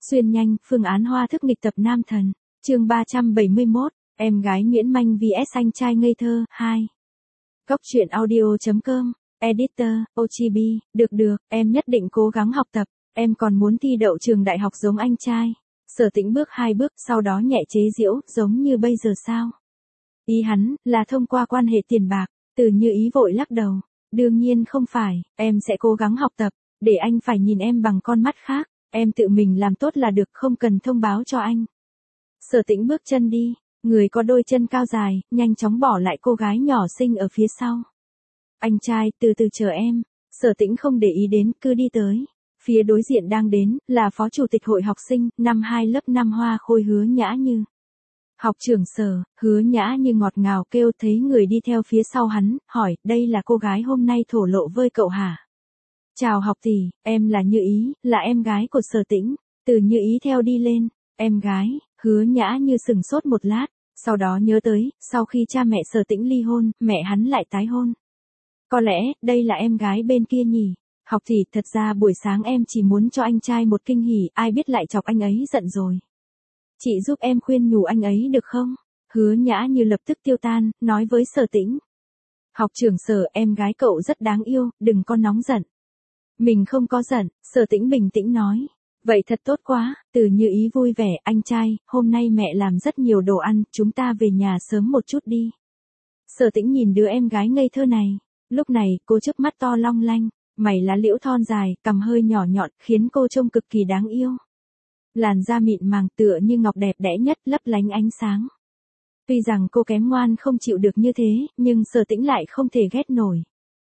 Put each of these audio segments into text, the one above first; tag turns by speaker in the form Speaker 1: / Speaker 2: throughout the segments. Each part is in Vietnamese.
Speaker 1: Xuyên nhanh, phương án hoa thức nghịch tập nam thần. Chương 371, em gái Nguyễn Manh vs anh trai ngây thơ 2. Góc truyện audio.com, editor, Ochibi, được, em nhất định cố gắng học tập, em còn muốn thi đậu trường đại học giống anh trai. Sở Tĩnh bước 2 bước, sau đó nhẹ chế giễu, giống như bây giờ sao? Ý hắn, là thông qua quan hệ tiền bạc. Từ Như Ý vội lắc đầu. Đương nhiên không phải, em sẽ cố gắng học tập, để anh phải nhìn em bằng con mắt khác, em tự mình làm tốt là được, không cần thông báo cho anh. Sở Tĩnh bước chân đi, người có đôi chân cao dài, nhanh chóng bỏ lại cô gái nhỏ xinh ở phía sau. Anh trai, từ từ chờ em. Sở Tĩnh không để ý đến, cứ đi tới. Phía đối diện đang đến, là phó chủ tịch hội học sinh, năm 2 lớp 5 Hoa Khôi Hứa Nhã Như. Học trưởng Sở, Hứa Nhã Như ngọt ngào kêu, thấy người đi theo phía sau hắn, hỏi, đây là cô gái hôm nay thổ lộ với cậu hả? Chào học tỷ, em là Như Ý, là em gái của Sở Tĩnh. Từ Như Ý theo đi lên, em gái. Hứa Nhã Như sừng sốt một lát, sau đó nhớ tới, sau khi cha mẹ Sở Tĩnh ly hôn, mẹ hắn lại tái hôn. Có lẽ, đây là em gái bên kia nhỉ? Học tỷ, thật ra buổi sáng em chỉ muốn cho anh trai một kinh hỉ, ai biết lại chọc anh ấy giận rồi. Chị giúp em khuyên nhủ anh ấy được không? Hứa Nhã Như lập tức tiêu tan, nói với Sở Tĩnh. Học trưởng Sở, em gái cậu rất đáng yêu, đừng có nóng giận. Mình không có giận, Sở Tĩnh bình tĩnh nói. Vậy thật tốt quá. Từ Như Ý vui vẻ, anh trai, hôm nay mẹ làm rất nhiều đồ ăn, chúng ta về nhà sớm một chút đi. Sở Tĩnh nhìn đứa em gái ngây thơ này. Lúc này, cô chớp mắt to long lanh, mày lá liễu thon dài, cằm hơi nhỏ nhọn, khiến cô trông cực kỳ đáng yêu. Làn da mịn màng tựa như ngọc đẹp đẽ nhất, lấp lánh ánh sáng. Tuy rằng cô kém ngoan không chịu được như thế, nhưng Sở Tĩnh lại không thể ghét nổi.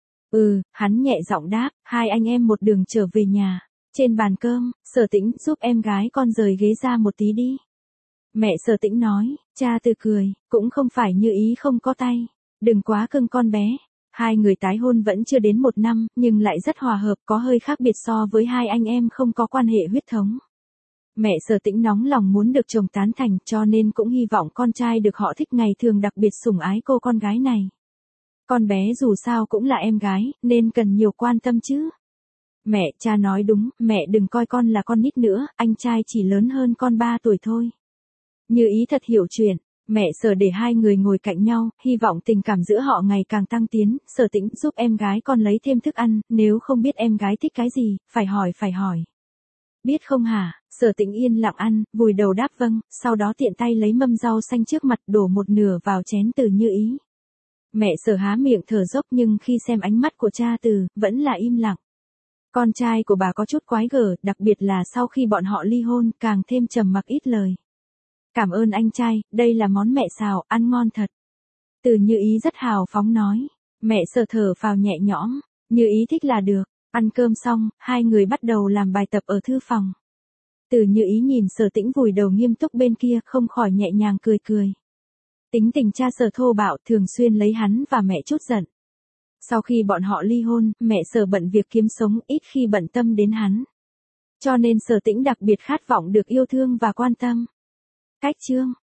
Speaker 1: Hắn nhẹ giọng đáp, hai anh em một đường trở về nhà. Trên bàn cơm, Sở Tĩnh, giúp em gái con rời ghế ra một tí đi. Mẹ Sở Tĩnh nói, cha Từ cười, cũng không phải Như Ý không có tay. Đừng quá cưng con bé. Hai người tái hôn vẫn chưa đến 1 năm, nhưng lại rất hòa hợp, có hơi khác biệt so với hai anh em không có quan hệ huyết thống. Mẹ Sở Tĩnh nóng lòng muốn được chồng tán thành, cho nên cũng hy vọng con trai được họ thích, ngày thường đặc biệt sủng ái cô con gái này. Con bé dù sao cũng là em gái, nên cần nhiều quan tâm chứ. Mẹ, cha nói đúng, mẹ đừng coi con là con nít nữa, anh trai chỉ lớn hơn con 3 tuổi thôi. Như Ý thật hiểu chuyện, mẹ Sở để hai người ngồi cạnh nhau, hy vọng tình cảm giữa họ ngày càng tăng tiến. Sở Tĩnh, giúp em gái con lấy thêm thức ăn, nếu không biết em gái thích cái gì, phải hỏi. Biết không hả? Sở Tĩnh yên lặng ăn, vùi đầu đáp vâng, sau đó tiện tay lấy mâm rau xanh trước mặt, đổ một nửa vào chén Từ Như Ý. Mẹ Sở há miệng thở dốc, nhưng khi xem ánh mắt của cha Từ, vẫn là im lặng. Con trai của bà có chút quái gở, đặc biệt là sau khi bọn họ ly hôn, càng thêm trầm mặc ít lời. Cảm ơn anh trai, đây là món mẹ xào, ăn ngon thật. Từ Như Ý rất hào phóng nói. Mẹ Sở thở phào nhẹ nhõm, Như Ý thích là được. Ăn cơm xong, hai người bắt đầu làm bài tập ở thư phòng. Từ Như Ý nhìn Sở Tĩnh vùi đầu nghiêm túc bên kia, không khỏi nhẹ nhàng cười. Tính tình cha Sở thô bạo, thường xuyên lấy hắn và mẹ chút giận. Sau khi bọn họ ly hôn, mẹ Sở bận việc kiếm sống, ít khi bận tâm đến hắn. Cho nên Sở Tĩnh đặc biệt khát vọng được yêu thương và quan tâm. Cách chương